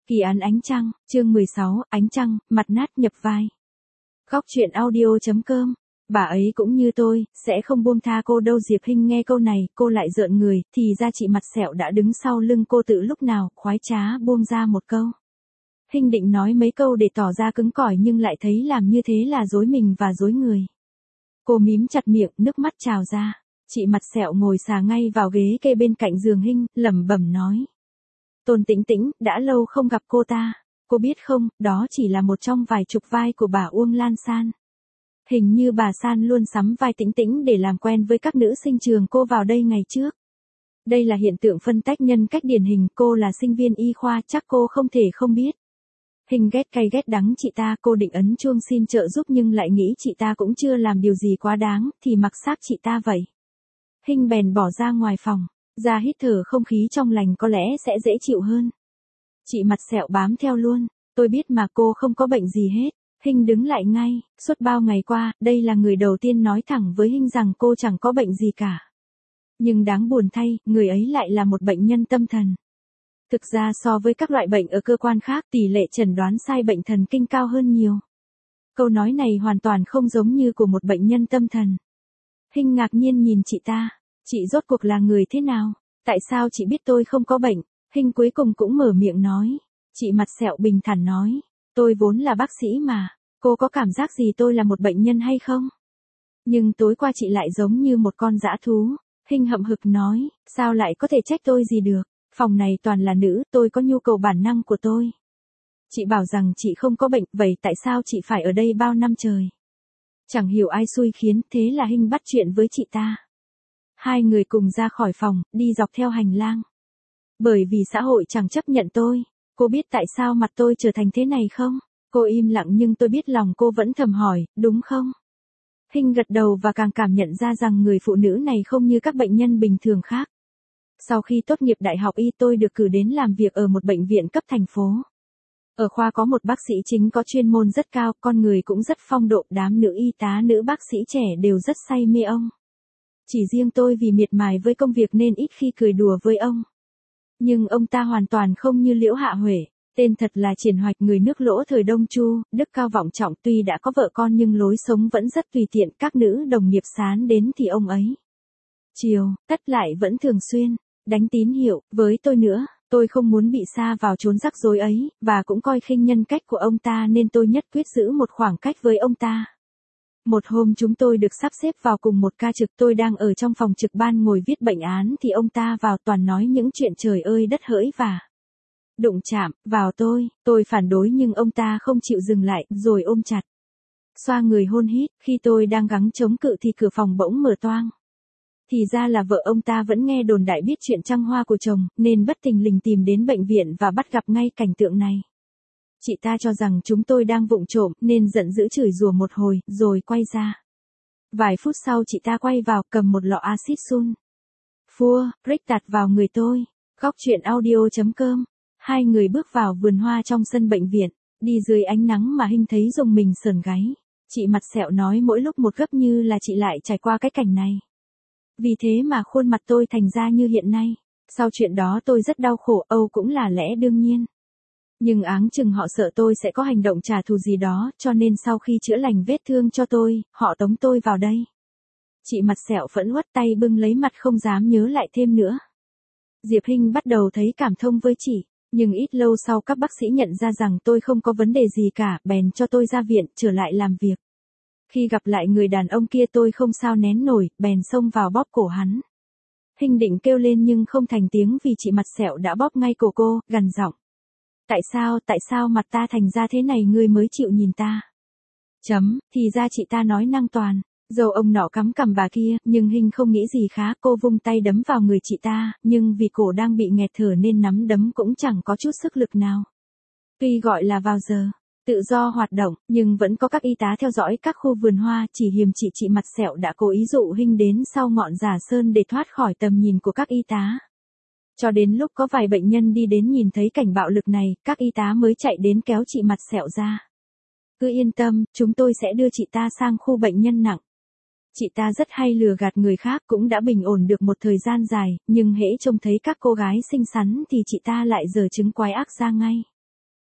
Kỳ án ánh trăng, chương 16, ánh trăng, mặt nát nhập vai. Góc truyện audio.com. Bà ấy cũng như tôi, sẽ không buông tha cô đâu. Diệp Hinh nghe câu này, cô lại rợn người, thì ra chị mặt sẹo đã đứng sau lưng cô từ lúc nào, khoái trá buông ra một câu. Hinh định nói mấy câu để tỏ ra cứng cỏi nhưng lại thấy làm như thế là dối mình và dối người. Cô mím chặt miệng, nước mắt trào ra. Chị mặt sẹo ngồi xà ngay vào ghế kê bên cạnh giường Hinh, lẩm bẩm nói. Tôn Tĩnh Tĩnh, đã lâu không gặp cô ta. Cô biết không, đó chỉ là một trong vài chục vai của bà Uông Lan San. Hình như bà San luôn sắm vai Tĩnh Tĩnh để làm quen với các nữ sinh trường cô vào đây ngày trước. Đây là hiện tượng phân tách nhân cách điển hình, cô là sinh viên y khoa, chắc cô không thể không biết. Hinh ghét cay ghét đắng chị ta, cô định ấn chuông xin trợ giúp nhưng lại nghĩ chị ta cũng chưa làm điều gì quá đáng, thì mặc xác chị ta vậy. Hinh bèn bỏ ra ngoài phòng, ra hít thở không khí trong lành có lẽ sẽ dễ chịu hơn. Chị mặt sẹo bám theo luôn, tôi biết mà cô không có bệnh gì hết. Hinh đứng lại ngay, suốt bao ngày qua, đây là người đầu tiên nói thẳng với Hinh rằng cô chẳng có bệnh gì cả. Nhưng đáng buồn thay, người ấy lại là một bệnh nhân tâm thần. Thực ra so với các loại bệnh ở cơ quan khác, tỷ lệ chẩn đoán sai bệnh thần kinh cao hơn nhiều. Câu nói này hoàn toàn không giống như của một bệnh nhân tâm thần. Hinh ngạc nhiên nhìn chị ta, chị rốt cuộc là người thế nào? Tại sao chị biết tôi không có bệnh? Hinh cuối cùng cũng mở miệng nói. Chị mặt sẹo bình thản nói, tôi vốn là bác sĩ mà, cô có cảm giác gì tôi là một bệnh nhân hay không? Nhưng tối qua chị lại giống như một con dã thú. Hinh hậm hực nói, sao lại có thể trách tôi gì được? Phòng này toàn là nữ, tôi có nhu cầu bản năng của tôi. Chị bảo rằng chị không có bệnh, vậy tại sao chị phải ở đây bao năm trời? Chẳng hiểu ai xui khiến, thế là Hinh bắt chuyện với chị ta. Hai người cùng ra khỏi phòng, đi dọc theo hành lang. Bởi vì xã hội chẳng chấp nhận tôi, cô biết tại sao mặt tôi trở thành thế này không? Cô im lặng nhưng tôi biết lòng cô vẫn thầm hỏi, đúng không? Hinh gật đầu và càng cảm nhận ra rằng người phụ nữ này không như các bệnh nhân bình thường khác. Sau khi tốt nghiệp đại học y tôi được cử đến làm việc ở một bệnh viện cấp thành phố. Ở khoa có một bác sĩ chính có chuyên môn rất cao, con người cũng rất phong độ, đám nữ y tá nữ bác sĩ trẻ đều rất say mê ông. Chỉ riêng tôi vì miệt mài với công việc nên ít khi cười đùa với ông. Nhưng ông ta hoàn toàn không như Liễu Hạ Huệ, tên thật là Triển Hoạch, người nước Lỗ thời Đông Chu, đức cao vọng trọng, tuy đã có vợ con nhưng lối sống vẫn rất tùy tiện, các nữ đồng nghiệp sán đến thì ông ấy chiều, tất lại vẫn thường xuyên đánh tín hiệu với tôi nữa. Tôi không muốn bị sa vào chốn rắc rối ấy, và cũng coi khinh nhân cách của ông ta nên tôi nhất quyết giữ một khoảng cách với ông ta. Một hôm chúng tôi được sắp xếp vào cùng một ca trực, tôi đang ở trong phòng trực ban ngồi viết bệnh án thì ông ta vào, toàn nói những chuyện trời ơi đất hỡi và đụng chạm vào tôi phản đối nhưng ông ta không chịu dừng lại, rồi ôm chặt. Xoa người hôn hít, khi tôi đang gắng chống cự thì cửa phòng bỗng mở toang. Thì ra là vợ ông ta vẫn nghe đồn đại biết chuyện trăng hoa của chồng, nên bất thình lình tìm đến bệnh viện và bắt gặp ngay cảnh tượng này. Chị ta cho rằng chúng tôi đang vụng trộm, nên giận dữ chửi rủa một hồi, rồi quay ra. Vài phút sau chị ta quay vào, cầm một lọ axit sun phua, rick tạt vào người tôi. Góc truyện audio.com. Hai người bước vào vườn hoa trong sân bệnh viện, đi dưới ánh nắng mà Hinh thấy rùng mình sởn gáy. Chị mặt sẹo nói mỗi lúc một gấp như là chị lại trải qua cái cảnh này. Vì thế mà khuôn mặt tôi thành ra như hiện nay. Sau chuyện đó tôi rất đau khổ, Âu cũng là lẽ đương nhiên. Nhưng áng chừng họ sợ tôi sẽ có hành động trả thù gì đó, cho nên sau khi chữa lành vết thương cho tôi, họ tống tôi vào đây. Chị mặt sẹo phẫn uất tay bưng lấy mặt không dám nhớ lại thêm nữa. Diệp Hinh bắt đầu thấy cảm thông với chị, nhưng ít lâu sau các bác sĩ nhận ra rằng tôi không có vấn đề gì cả, bèn cho tôi ra viện, trở lại làm việc. Khi gặp lại người đàn ông kia tôi không sao nén nổi, bèn xông vào bóp cổ hắn. Hinh định kêu lên nhưng không thành tiếng vì chị mặt sẹo đã bóp ngay cổ cô, gằn giọng. Tại sao mặt ta thành ra thế này ngươi mới chịu nhìn ta? Thì ra chị ta nói năng toàn. Dầu ông nọ cắm cằm bà kia, nhưng Hinh không nghĩ gì khá, cô vung tay đấm vào người chị ta, nhưng vì cổ đang bị nghẹt thở nên nắm đấm cũng chẳng có chút sức lực nào. Tuy gọi là vào giờ tự do hoạt động, nhưng vẫn có các y tá theo dõi các khu vườn hoa, chỉ hiềm chị mặt sẹo đã cố ý dụ Hinh đến sau ngọn giả sơn để thoát khỏi tầm nhìn của các y tá. Cho đến lúc có vài bệnh nhân đi đến nhìn thấy cảnh bạo lực này, các y tá mới chạy đến kéo chị mặt sẹo ra. Cứ yên tâm, chúng tôi sẽ đưa chị ta sang khu bệnh nhân nặng. Chị ta rất hay lừa gạt người khác, cũng đã bình ổn được một thời gian dài, nhưng hễ trông thấy các cô gái xinh xắn thì chị ta lại giở trứng quái ác ra ngay.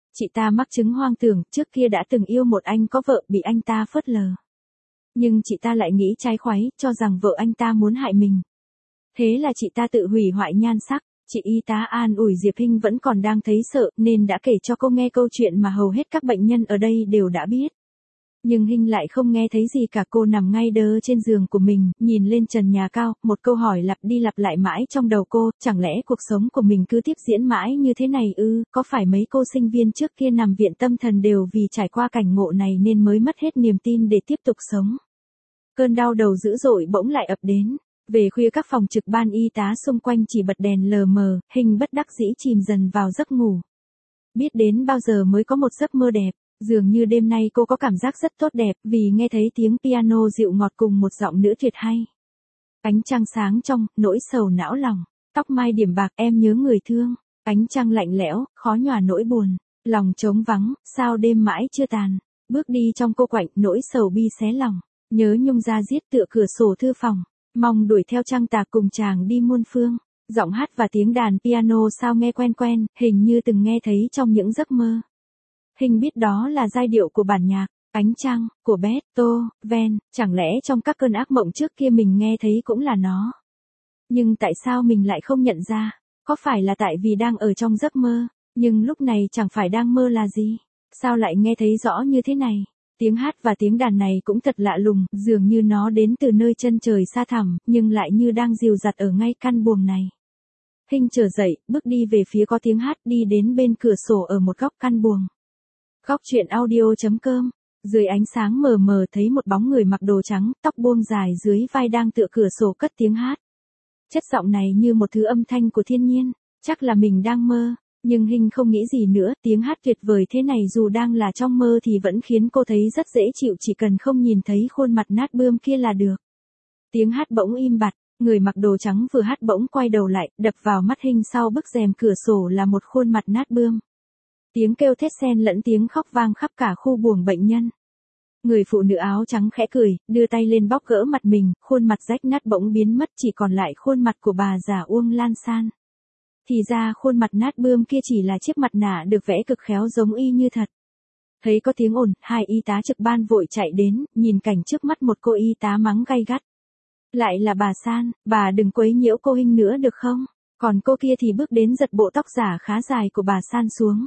Chị ta mắc chứng hoang tưởng, trước kia đã từng yêu một anh có vợ bị anh ta phớt lờ. Nhưng chị ta lại nghĩ trái khoáy, cho rằng vợ anh ta muốn hại mình. Thế là chị ta tự hủy hoại nhan sắc. Chị y tá an ủi Diệp Hinh vẫn còn đang thấy sợ nên đã kể cho cô nghe câu chuyện mà hầu hết các bệnh nhân ở đây đều đã biết. Nhưng Hinh lại không nghe thấy gì cả, cô nằm ngay đơ trên giường của mình, nhìn lên trần nhà cao, một câu hỏi lặp đi lặp lại mãi trong đầu cô, chẳng lẽ cuộc sống của mình cứ tiếp diễn mãi như thế này ư, có phải mấy cô sinh viên trước kia nằm viện tâm thần đều vì trải qua cảnh ngộ này nên mới mất hết niềm tin để tiếp tục sống. Cơn đau đầu dữ dội bỗng lại ập đến. Về khuya các phòng trực ban y tá xung quanh chỉ bật đèn lờ mờ, Hinh bất đắc dĩ chìm dần vào giấc ngủ. Biết đến bao giờ mới có một giấc mơ đẹp, dường như đêm nay cô có cảm giác rất tốt đẹp vì nghe thấy tiếng piano dịu ngọt cùng một giọng nữ tuyệt hay. Ánh trăng sáng trong, nỗi sầu não lòng, tóc mai điểm bạc em nhớ người thương, ánh trăng lạnh lẽo, khó nhòa nỗi buồn, lòng trống vắng, sao đêm mãi chưa tàn, bước đi trong cô quạnh, nỗi sầu bi xé lòng, nhớ nhung ra giết tựa cửa sổ thư phòng. Mong đuổi theo trăng tà cùng chàng đi muôn phương, giọng hát và tiếng đàn piano sao nghe quen quen, hình như từng nghe thấy trong những giấc mơ. Hinh biết đó là giai điệu của bản nhạc, Ánh Trăng, của Beethoven, chẳng lẽ trong các cơn ác mộng trước kia mình nghe thấy cũng là nó. Nhưng tại sao mình lại không nhận ra, có phải là tại vì đang ở trong giấc mơ, nhưng lúc này chẳng phải đang mơ là gì, sao lại nghe thấy rõ như thế này. Tiếng hát và tiếng đàn này cũng thật lạ lùng, dường như nó đến từ nơi chân trời xa thẳm, nhưng lại như đang dìu dặt ở ngay căn buồng này. Hinh trở dậy, bước đi về phía có tiếng hát, đi đến bên cửa sổ ở một góc căn buồng. Góc truyện audio.com. Dưới ánh sáng mờ mờ thấy một bóng người mặc đồ trắng, tóc buông dài dưới vai đang tựa cửa sổ cất tiếng hát. Chất giọng này như một thứ âm thanh của thiên nhiên, chắc là mình đang mơ. Nhưng Hinh không nghĩ gì nữa, tiếng hát tuyệt vời thế này dù đang là trong mơ thì vẫn khiến cô thấy rất dễ chịu, chỉ cần không nhìn thấy khuôn mặt nát bươm kia là được. Tiếng hát bỗng im bặt, người mặc đồ trắng vừa hát bỗng quay đầu lại, đập vào mắt Hinh sau bức rèm cửa sổ là một khuôn mặt nát bươm. Tiếng kêu thét xen lẫn tiếng khóc vang khắp cả khu buồng bệnh nhân. Người phụ nữ áo trắng khẽ cười, đưa tay lên bóp gỡ mặt mình, khuôn mặt rách nát bỗng biến mất, chỉ còn lại khuôn mặt của bà già Uông Lan San. Thì ra khuôn mặt nát bươm kia chỉ là chiếc mặt nạ được vẽ cực khéo giống y như thật. Thấy có tiếng ồn, hai y tá trực ban vội chạy đến, nhìn cảnh trước mắt một cô y tá mắng gay gắt. Lại là bà San, bà đừng quấy nhiễu cô Hinh nữa được không? Còn cô kia thì bước đến giật bộ tóc giả khá dài của bà San xuống.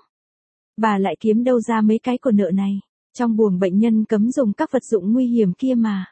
Bà lại kiếm đâu ra mấy cái của nợ này, trong buồng bệnh nhân cấm dùng các vật dụng nguy hiểm kia mà.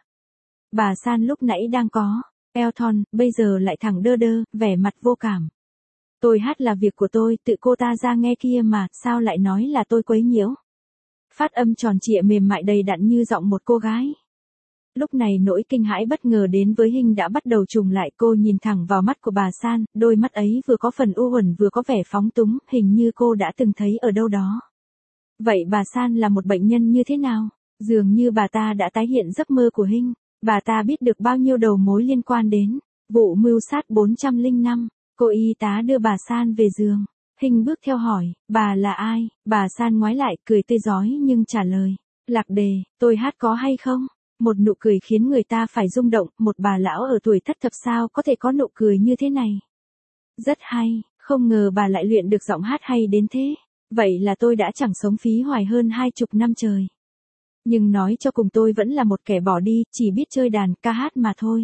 Bà San lúc nãy đang có, Elton, bây giờ lại thẳng đơ đơ, vẻ mặt vô cảm. Tôi hát là việc của tôi, tự cô ta ra nghe kia mà, sao lại nói là tôi quấy nhiễu. Phát âm tròn trịa mềm mại đầy đặn như giọng một cô gái. Lúc này nỗi kinh hãi bất ngờ đến với Hinh đã bắt đầu trùng lại, cô nhìn thẳng vào mắt của bà San, đôi mắt ấy vừa có phần u uẩn vừa có vẻ phóng túng, hình như cô đã từng thấy ở đâu đó. Vậy bà San là một bệnh nhân như thế nào? Dường như bà ta đã tái hiện giấc mơ của Hinh, bà ta biết được bao nhiêu đầu mối liên quan đến vụ mưu sát 405. Cô y tá đưa bà San về giường. Hinh bước theo hỏi, bà là ai? Bà San ngoái lại, cười tươi rói nhưng trả lời. Lạc đề, tôi hát có hay không? Một nụ cười khiến người ta phải rung động, một bà lão ở tuổi thất thập sao có thể có nụ cười như thế này. Rất hay, không ngờ bà lại luyện được giọng hát hay đến thế. Vậy là tôi đã chẳng sống phí hoài hơn 20 năm trời. Nhưng nói cho cùng tôi vẫn là một kẻ bỏ đi, chỉ biết chơi đàn, ca hát mà thôi.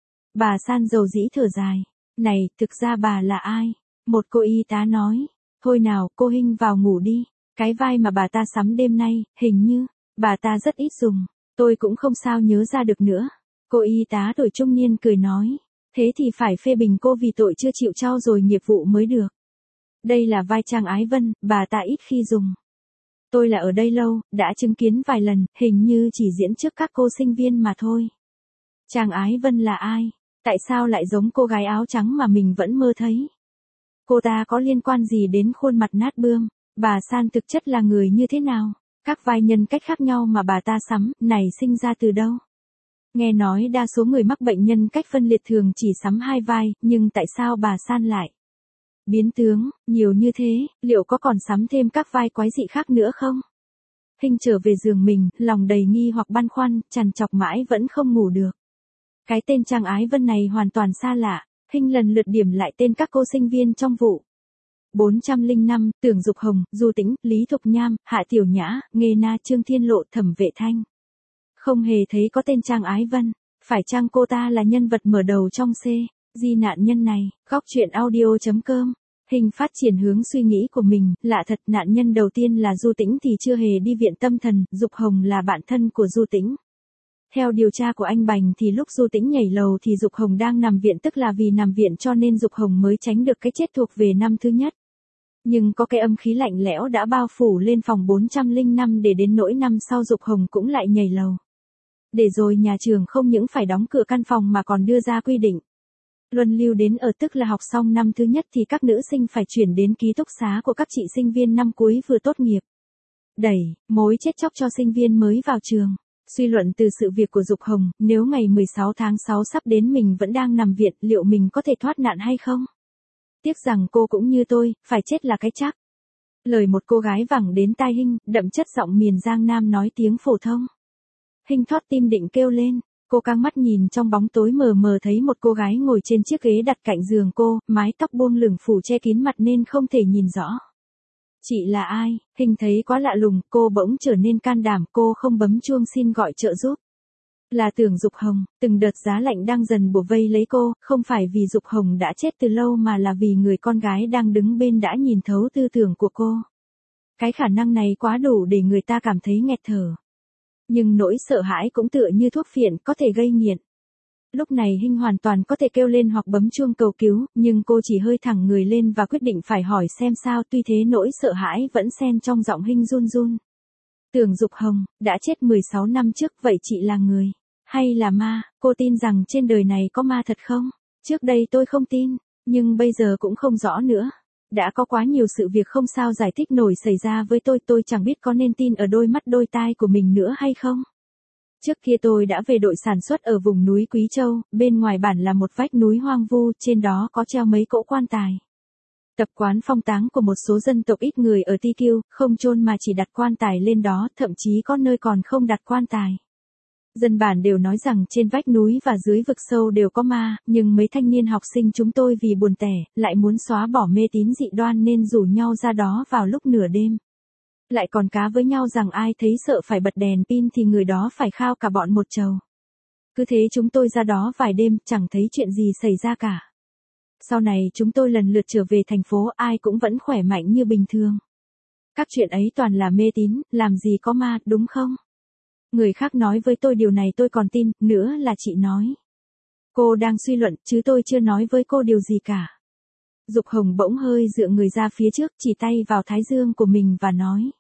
Bà San dầu dĩ thở dài. Này, thực ra bà là ai? Một cô y tá nói. Thôi nào, cô Hinh vào ngủ đi. Cái vai mà bà ta sắm đêm nay, hình như, bà ta rất ít dùng. Tôi cũng không sao nhớ ra được nữa. Cô y tá tuổi trung niên cười nói. Thế thì phải phê bình cô vì tội chưa chịu trau dồi nghiệp vụ mới được. Đây là vai Trang Ái Vân, bà ta ít khi dùng. Tôi là ở đây lâu, đã chứng kiến vài lần, hình như chỉ diễn trước các cô sinh viên mà thôi. Trang Ái Vân là ai? Tại sao lại giống cô gái áo trắng mà mình vẫn mơ thấy? Cô ta có liên quan gì đến khuôn mặt nát bươm? Bà San thực chất là người như thế nào? Các vai nhân cách khác nhau mà bà ta sắm, này sinh ra từ đâu? Nghe nói đa số người mắc bệnh nhân cách phân liệt thường chỉ sắm hai vai, nhưng tại sao bà San lại biến tướng nhiều như thế, liệu có còn sắm thêm các vai quái dị khác nữa không? Hinh trở về giường mình, lòng đầy nghi hoặc băn khoăn, trằn trọc mãi vẫn không ngủ được. Cái tên Trang Ái Vân này hoàn toàn xa lạ, Hinh lần lượt điểm lại tên các cô sinh viên trong vụ 405, Tưởng Dục Hồng, Du Tĩnh, Lý Thục Nham, Hạ Tiểu Nhã, Nghê Na, Trương Thiên Lộ, Thẩm Vệ Thanh. Không hề thấy có tên Trang Ái Vân. Phải chăng cô ta là nhân vật mở đầu trong Di nạn nhân này? Góc truyện audio.com. Hình phát triển hướng suy nghĩ của mình, lạ thật, nạn nhân đầu tiên là Du Tĩnh thì chưa hề đi viện tâm thần, Dục Hồng là bạn thân của Du Tĩnh. Theo điều tra của anh Bành thì lúc Du Tĩnh nhảy lầu thì Dục Hồng đang nằm viện, tức là vì nằm viện cho nên Dục Hồng mới tránh được cái chết thuộc về năm thứ nhất. Nhưng có cái âm khí lạnh lẽo đã bao phủ lên phòng 405 để đến nỗi năm sau Dục Hồng cũng lại nhảy lầu. Để rồi nhà trường không những phải đóng cửa căn phòng mà còn đưa ra quy định luân lưu đến ở, tức là học xong năm thứ nhất thì các nữ sinh phải chuyển đến ký túc xá của các chị sinh viên năm cuối vừa tốt nghiệp. Đẩy mối chết chóc cho sinh viên mới vào trường. Suy luận từ sự việc của Dục Hồng, nếu ngày 16 tháng 6 sắp đến mình vẫn đang nằm viện, liệu mình có thể thoát nạn hay không? Tiếc rằng cô cũng như tôi, phải chết là cái chắc. Lời một cô gái vẳng đến tai Hinh, đậm chất giọng miền Giang Nam nói tiếng phổ thông. Hinh thót tim định kêu lên, cô căng mắt nhìn trong bóng tối mờ mờ thấy một cô gái ngồi trên chiếc ghế đặt cạnh giường cô, mái tóc buông lửng phủ che kín mặt nên không thể nhìn rõ. Chị là ai? Hinh thấy quá lạ lùng, cô bỗng trở nên can đảm, cô không bấm chuông xin gọi trợ giúp. Là Tưởng Dục Hồng, từng đợt giá lạnh đang dần bủa vây lấy cô, không phải vì Dục Hồng đã chết từ lâu mà là vì người con gái đang đứng bên đã nhìn thấu tư tưởng của cô. Cái khả năng này quá đủ để người ta cảm thấy nghẹt thở. Nhưng nỗi sợ hãi cũng tựa như thuốc phiện có thể gây nghiện. Lúc này Hinh hoàn toàn có thể kêu lên hoặc bấm chuông cầu cứu, nhưng cô chỉ hơi thẳng người lên và quyết định phải hỏi xem sao, tuy thế nỗi sợ hãi vẫn xen trong giọng Hinh run run. Tưởng Dục Hồng, đã chết 16 năm trước, vậy chị là người, hay là ma? Cô tin rằng trên đời này có ma thật không? Trước đây tôi không tin, nhưng bây giờ cũng không rõ nữa. Đã có quá nhiều sự việc không sao giải thích nổi xảy ra với tôi chẳng biết có nên tin ở đôi mắt đôi tai của mình nữa hay không. Trước kia tôi đã về đội sản xuất ở vùng núi Quý Châu, bên ngoài bản là một vách núi hoang vu, trên đó có treo mấy cỗ quan tài. Tập quán phong táng của một số dân tộc ít người ở TQ, không chôn mà chỉ đặt quan tài lên đó, thậm chí có nơi còn không đặt quan tài. Dân bản đều nói rằng trên vách núi và dưới vực sâu đều có ma, nhưng mấy thanh niên học sinh chúng tôi vì buồn tẻ, lại muốn xóa bỏ mê tín dị đoan nên rủ nhau ra đó vào lúc nửa đêm. Lại còn cá với nhau rằng ai thấy sợ phải bật đèn pin thì người đó phải khao cả bọn một chầu. Cứ thế chúng tôi ra đó vài đêm, chẳng thấy chuyện gì xảy ra cả. Sau này chúng tôi lần lượt trở về thành phố, ai cũng vẫn khỏe mạnh như bình thường. Các chuyện ấy toàn là mê tín, làm gì có ma, đúng không? Người khác nói với tôi điều này tôi còn tin, nữa là chị nói. Cô đang suy luận, chứ tôi chưa nói với cô điều gì cả. Dục Hồng bỗng hơi dựa người ra phía trước, chỉ tay vào thái dương của mình và nói.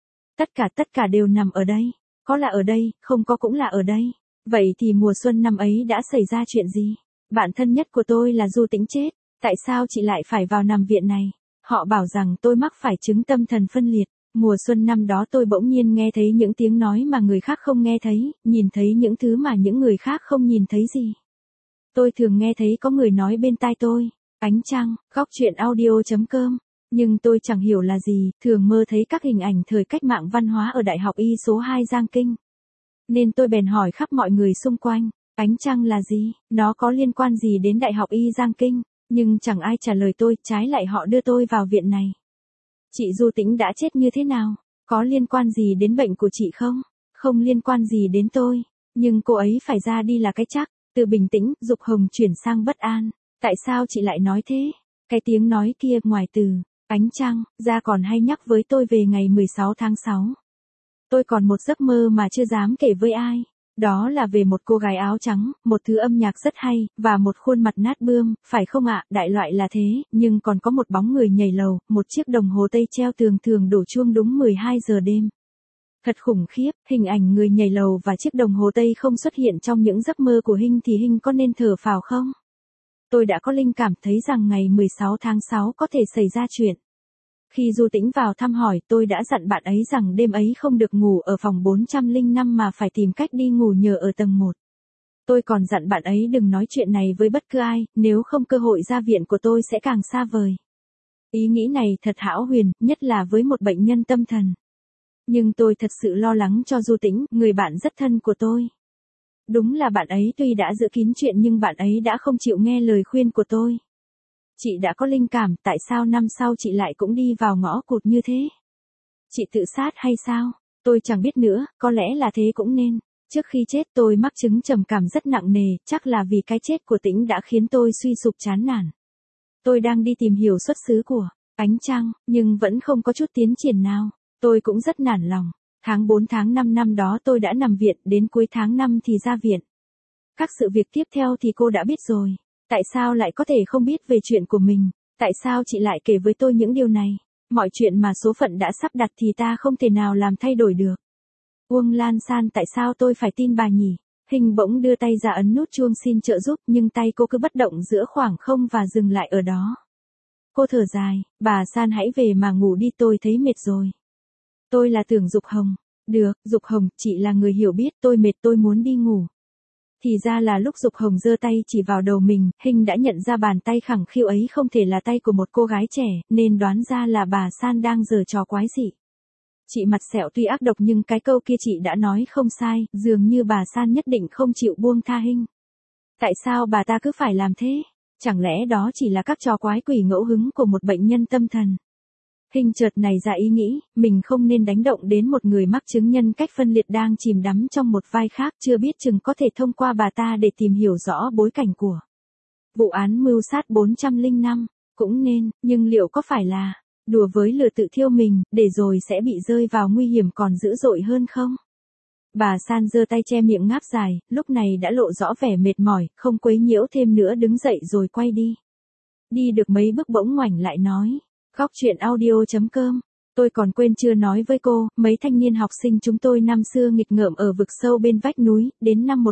Tất cả đều nằm ở đây. Có là ở đây, không có cũng là ở đây. Vậy thì mùa xuân năm ấy đã xảy ra chuyện gì? Bạn thân nhất của tôi là Du Tĩnh chết. Tại sao chị lại phải vào nằm viện này? Họ bảo rằng tôi mắc phải chứng tâm thần phân liệt. Mùa xuân năm đó tôi bỗng nhiên nghe thấy những tiếng nói mà người khác không nghe thấy, nhìn thấy những thứ mà những người khác không nhìn thấy gì. Tôi thường nghe thấy có người nói bên tai tôi, ánh trăng, góc truyện audio.com. Nhưng tôi chẳng hiểu là gì, thường mơ thấy các hình ảnh thời cách mạng văn hóa ở Đại học Y số 2 Giang Kinh. Nên tôi bèn hỏi khắp mọi người xung quanh, ánh trăng là gì, nó có liên quan gì đến Đại học Y Giang Kinh, nhưng chẳng ai trả lời tôi, trái lại họ đưa tôi vào viện này. Chị Du Tĩnh đã chết như thế nào? Có liên quan gì đến bệnh của chị không? Không liên quan gì đến tôi, nhưng cô ấy phải ra đi là cái chắc. Từ bình tĩnh, Dục Hồng chuyển sang bất an. Tại sao chị lại nói thế? Cái tiếng nói kia ngoài từ ánh trăng ra còn hay nhắc với tôi về ngày 16 tháng 6. Tôi còn một giấc mơ mà chưa dám kể với ai. Đó là về một cô gái áo trắng, một thứ âm nhạc rất hay, và một khuôn mặt nát bươm, phải không ạ? Đại loại là thế, nhưng còn có một bóng người nhảy lầu, một chiếc đồng hồ tây treo tường thường đổ chuông đúng 12 giờ đêm. Thật khủng khiếp, hình ảnh người nhảy lầu và chiếc đồng hồ tây không xuất hiện trong những giấc mơ của Hinh thì Hinh có nên thở phào không? Tôi đã có linh cảm thấy rằng ngày 16 tháng 6 có thể xảy ra chuyện. Khi Du Tĩnh vào thăm hỏi, tôi đã dặn bạn ấy rằng đêm ấy không được ngủ ở phòng 405 mà phải tìm cách đi ngủ nhờ ở tầng 1. Tôi còn dặn bạn ấy đừng nói chuyện này với bất cứ ai, nếu không cơ hội ra viện của tôi sẽ càng xa vời. Ý nghĩ này thật hão huyền, nhất là với một bệnh nhân tâm thần. Nhưng tôi thật sự lo lắng cho Du Tĩnh, người bạn rất thân của tôi. Đúng là bạn ấy tuy đã giữ kín chuyện nhưng bạn ấy đã không chịu nghe lời khuyên của tôi. Chị đã có linh cảm, tại sao năm sau chị lại cũng đi vào ngõ cụt như thế? Chị tự sát hay sao? Tôi chẳng biết nữa, có lẽ là thế cũng nên. Trước khi chết tôi mắc chứng trầm cảm rất nặng nề, chắc là vì cái chết của Tĩnh đã khiến tôi suy sụp chán nản. Tôi đang đi tìm hiểu xuất xứ của ánh trăng, nhưng vẫn không có chút tiến triển nào. Tôi cũng rất nản lòng. Tháng 4 tháng 5 năm đó tôi đã nằm viện, đến cuối tháng 5 thì ra viện. Các sự việc tiếp theo thì cô đã biết rồi. Tại sao lại có thể không biết về chuyện của mình? Tại sao chị lại kể với tôi những điều này? Mọi chuyện mà số phận đã sắp đặt thì ta không thể nào làm thay đổi được. Uông Lan San, tại sao tôi phải tin bà nhỉ? Hình bỗng đưa tay ra ấn nút chuông xin trợ giúp, nhưng tay cô cứ bất động giữa khoảng không và dừng lại ở đó. Cô thở dài, bà San hãy về mà ngủ đi, tôi thấy mệt rồi. Tôi là Tưởng Dục Hồng. Được, Dục Hồng, chị là người hiểu biết, tôi mệt, tôi muốn đi ngủ. Thì ra là lúc Dục Hồng giơ tay chỉ vào đầu mình, Hình đã nhận ra bàn tay khẳng khiu ấy không thể là tay của một cô gái trẻ, nên đoán ra là bà San đang giở trò quái dị. Chị mặt sẹo tuy ác độc nhưng cái câu kia chị đã nói không sai, dường như bà San nhất định không chịu buông tha Hình. Tại sao bà ta cứ phải làm thế? Chẳng lẽ đó chỉ là các trò quái quỷ ngẫu hứng của một bệnh nhân tâm thần? Hình chợt này ra ý nghĩ, mình không nên đánh động đến một người mắc chứng nhân cách phân liệt đang chìm đắm trong một vai khác, chưa biết chừng có thể thông qua bà ta để tìm hiểu rõ bối cảnh của vụ án mưu sát 405. Cũng nên, nhưng liệu có phải là đùa với lửa tự thiêu mình, để rồi sẽ bị rơi vào nguy hiểm còn dữ dội hơn không? Bà San giơ tay che miệng ngáp dài, lúc này đã lộ rõ vẻ mệt mỏi, không quấy nhiễu thêm nữa, đứng dậy rồi quay đi. Đi được mấy bước bỗng ngoảnh lại nói. Góc chuyện audio.com. Tôi còn quên chưa nói với cô, mấy thanh niên học sinh chúng tôi năm xưa nghịch ngợm ở vực sâu bên vách núi, đến năm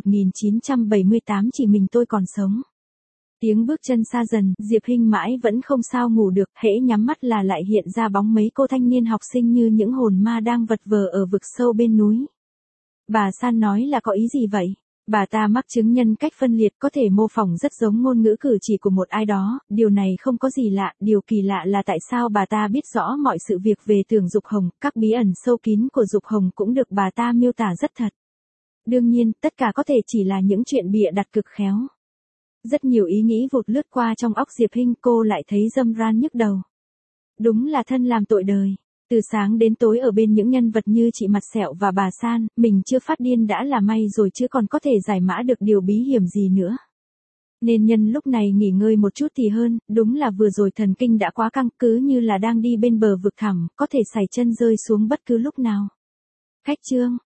1978 chỉ mình tôi còn sống. Tiếng bước chân xa dần, Diệp Hinh mãi vẫn không sao ngủ được, hễ nhắm mắt là lại hiện ra bóng mấy cô thanh niên học sinh như những hồn ma đang vật vờ ở vực sâu bên núi. Bà San nói là có ý gì vậy? Bà ta mắc chứng nhân cách phân liệt, có thể mô phỏng rất giống ngôn ngữ cử chỉ của một ai đó, điều này không có gì lạ, điều kỳ lạ là tại sao bà ta biết rõ mọi sự việc về Tưởng Dục Hồng, các bí ẩn sâu kín của Dục Hồng cũng được bà ta miêu tả rất thật. Đương nhiên, tất cả có thể chỉ là những chuyện bịa đặt cực khéo. Rất nhiều ý nghĩ vụt lướt qua trong óc Diệp Hinh, cô lại thấy râm ran nhức đầu. Đúng là thân làm tội đời. Từ sáng đến tối ở bên những nhân vật như chị mặt sẹo và bà San, mình chưa phát điên đã là may rồi chứ còn có thể giải mã được điều bí hiểm gì nữa. Nên nhân lúc này nghỉ ngơi một chút thì hơn, đúng là vừa rồi thần kinh đã quá căng, cứ như là đang đi bên bờ vực thẳm, có thể sải chân rơi xuống bất cứ lúc nào. Khách chương.